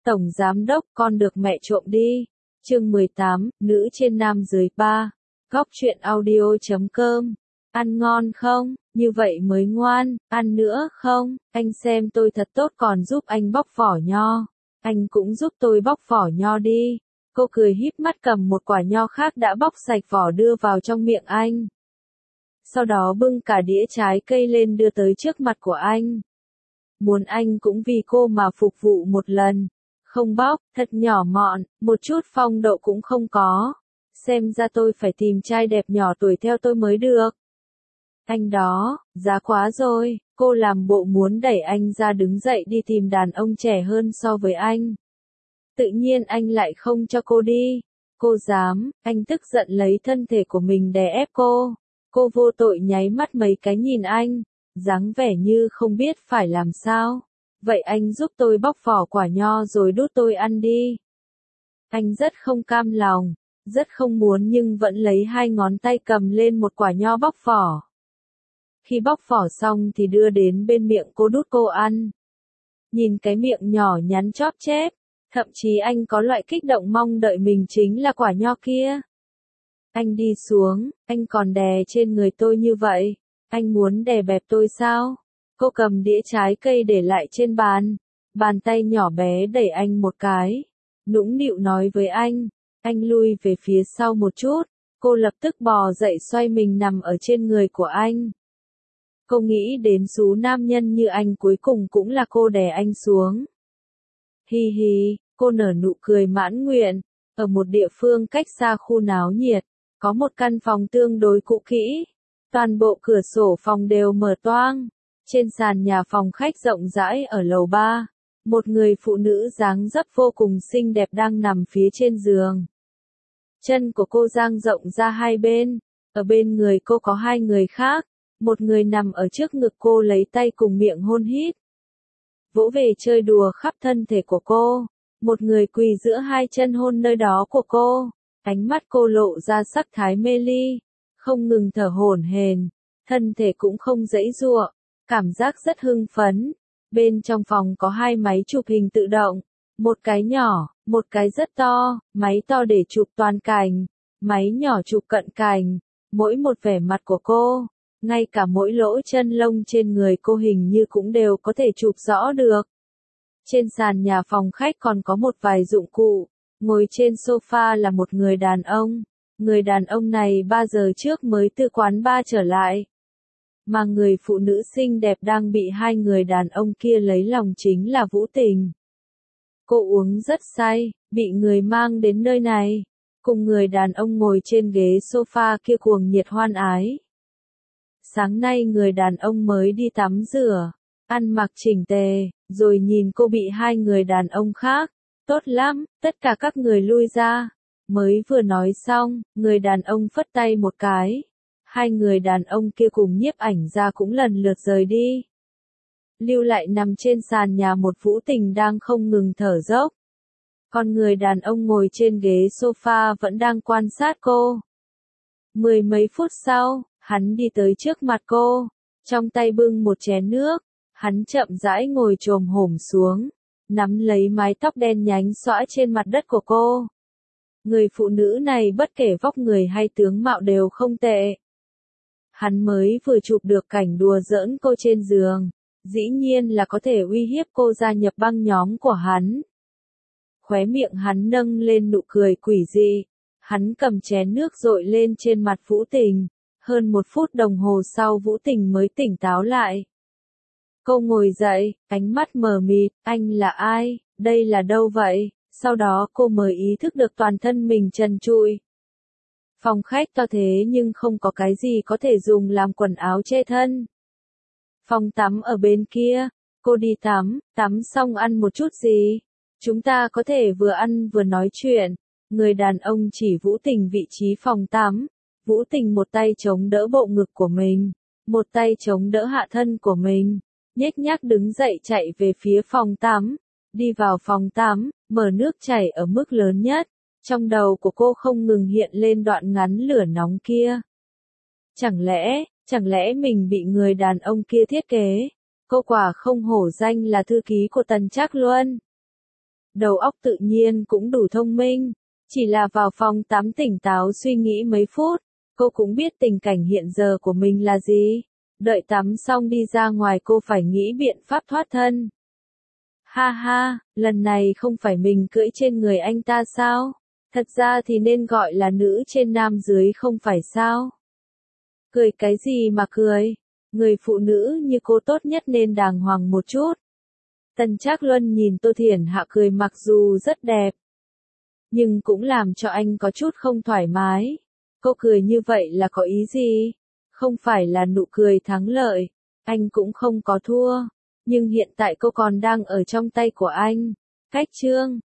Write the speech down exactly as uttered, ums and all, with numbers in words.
Tổng giám đốc, con được mẹ trộm đi. Chương mười tám, nữ trên nam dưới ba. Góc truyện audio chấm com. Ăn ngon không? Như vậy mới ngoan. Ăn nữa không? Anh xem tôi thật tốt còn giúp anh bóc vỏ nho. Anh cũng giúp tôi bóc vỏ nho đi. Cô cười híp mắt cầm một quả nho khác đã bóc sạch vỏ đưa vào trong miệng anh. Sau đó bưng cả đĩa trái cây lên đưa tới trước mặt của anh. Muốn anh cũng vì cô mà phục vụ một lần. Không bóc, thật nhỏ mọn, một chút phong độ cũng không có. Xem ra tôi phải tìm trai đẹp nhỏ tuổi theo tôi mới được. Anh đó, giá quá rồi, cô làm bộ muốn đẩy anh ra đứng dậy đi tìm đàn ông trẻ hơn so với anh. Tự nhiên anh lại không cho cô đi. Cô dám, anh tức giận lấy thân thể của mình đè ép cô. Cô vô tội nháy mắt mấy cái nhìn anh, dáng vẻ như không biết phải làm sao. Vậy anh giúp tôi bóc vỏ quả nho rồi đút tôi ăn đi. Anh rất không cam lòng, rất không muốn nhưng vẫn lấy hai ngón tay cầm lên một quả nho bóc vỏ. Khi bóc vỏ xong thì đưa đến bên miệng cô đút cô ăn. Nhìn cái miệng nhỏ nhắn chóp chép, thậm chí anh có loại kích động mong đợi mình chính là quả nho kia. Anh đi xuống, anh còn đè trên người tôi như vậy, anh muốn đè bẹp tôi sao? Cô cầm đĩa trái cây để lại trên bàn, bàn tay nhỏ bé đẩy anh một cái, nũng nịu nói với anh, anh lui về phía sau một chút, cô lập tức bò dậy xoay mình nằm ở trên người của anh. Cô nghĩ đến số nam nhân như anh cuối cùng cũng là cô đè anh xuống. Hi hi, cô nở nụ cười mãn nguyện, ở một địa phương cách xa khu náo nhiệt, có một căn phòng tương đối cũ kỹ, toàn bộ cửa sổ phòng đều mở toang. Trên sàn nhà phòng khách rộng rãi ở lầu ba, một người phụ nữ dáng dấp vô cùng xinh đẹp đang nằm phía trên giường. Chân của cô dang rộng ra hai bên, ở bên người cô có hai người khác, một người nằm ở trước ngực cô lấy tay cùng miệng hôn hít. Vỗ về chơi đùa khắp thân thể của cô, một người quỳ giữa hai chân hôn nơi đó của cô, ánh mắt cô lộ ra sắc thái mê ly, không ngừng thở hổn hển, thân thể cũng không giãy giụa. Cảm giác rất hưng phấn. Bên trong phòng có hai máy chụp hình tự động, một cái nhỏ, một cái rất to, máy to để chụp toàn cảnh, máy nhỏ chụp cận cảnh, mỗi một vẻ mặt của cô, ngay cả mỗi lỗ chân lông trên người cô hình như cũng đều có thể chụp rõ được. Trên sàn nhà phòng khách còn có một vài dụng cụ, ngồi trên sofa là một người đàn ông, người đàn ông này ba giờ trước mới từ quán bar trở lại. Mà người phụ nữ xinh đẹp đang bị hai người đàn ông kia lấy lòng chính là Vũ Tình. Cô uống rất say, bị người mang đến nơi này, cùng người đàn ông ngồi trên ghế sofa kia cuồng nhiệt hoan ái. Sáng nay người đàn ông mới đi tắm rửa, ăn mặc chỉnh tề, rồi nhìn cô bị hai người đàn ông khác. Tốt lắm, tất cả các người lui ra. Mới vừa nói xong, người đàn ông phất tay một cái. Hai người đàn ông kia cùng nhiếp ảnh ra cũng lần lượt rời đi. Lưu lại nằm trên sàn nhà một Vũ Tình đang không ngừng thở dốc. Còn người đàn ông ngồi trên ghế sofa vẫn đang quan sát cô. Mười mấy phút sau, hắn đi tới trước mặt cô, trong tay bưng một chén nước, hắn chậm rãi ngồi chồm hổm xuống, nắm lấy mái tóc đen nhánh xõa trên mặt đất của cô. Người phụ nữ này bất kể vóc người hay tướng mạo đều không tệ. Hắn mới vừa chụp được cảnh đùa giỡn cô trên giường, dĩ nhiên là có thể uy hiếp cô gia nhập băng nhóm của hắn. Khóe miệng hắn nâng lên nụ cười quỷ dị, hắn cầm chén nước dội lên trên mặt Vũ Tình, hơn một phút đồng hồ sau Vũ Tình mới tỉnh táo lại. Cô ngồi dậy, ánh mắt mờ mịt, anh là ai, đây là đâu vậy, sau đó cô mới ý thức được toàn thân mình trần trụi. Phòng khách to thế nhưng không có cái gì có thể dùng làm quần áo che thân. Phòng tắm ở bên kia, cô đi tắm, tắm xong ăn một chút gì? Chúng ta có thể vừa ăn vừa nói chuyện. Người đàn ông chỉ Vũ Tình vị trí phòng tắm. Vũ Tình một tay chống đỡ bộ ngực của mình, một tay chống đỡ hạ thân của mình, nhếch nhác đứng dậy chạy về phía phòng tắm. Đi vào phòng tắm, mở nước chảy ở mức lớn nhất. Trong đầu của cô không ngừng hiện lên đoạn ngắn lửa nóng kia. Chẳng lẽ, chẳng lẽ mình bị người đàn ông kia thiết kế? Cô quả không hổ danh là thư ký của Tần Trác Luân. đầu óc tự nhiên cũng đủ thông minh. Chỉ là vào phòng tắm tỉnh táo suy nghĩ mấy phút, cô cũng biết tình cảnh hiện giờ của mình là gì. Đợi tắm xong đi ra ngoài cô phải nghĩ biện pháp thoát thân. Ha ha, lần này không phải mình cưỡi trên người anh ta sao? Thật ra thì nên gọi là nữ trên nam dưới không phải sao? Cười cái gì mà cười? Người phụ nữ như cô tốt nhất nên đàng hoàng một chút. Tần Trác Luân nhìn Tô Thiển Hạ cười mặc dù rất đẹp, nhưng cũng làm cho anh có chút không thoải mái. Cô cười như vậy là có ý gì? Không phải là nụ cười thắng lợi, anh cũng không có thua, nhưng hiện tại cô còn đang ở trong tay của anh. Cách chương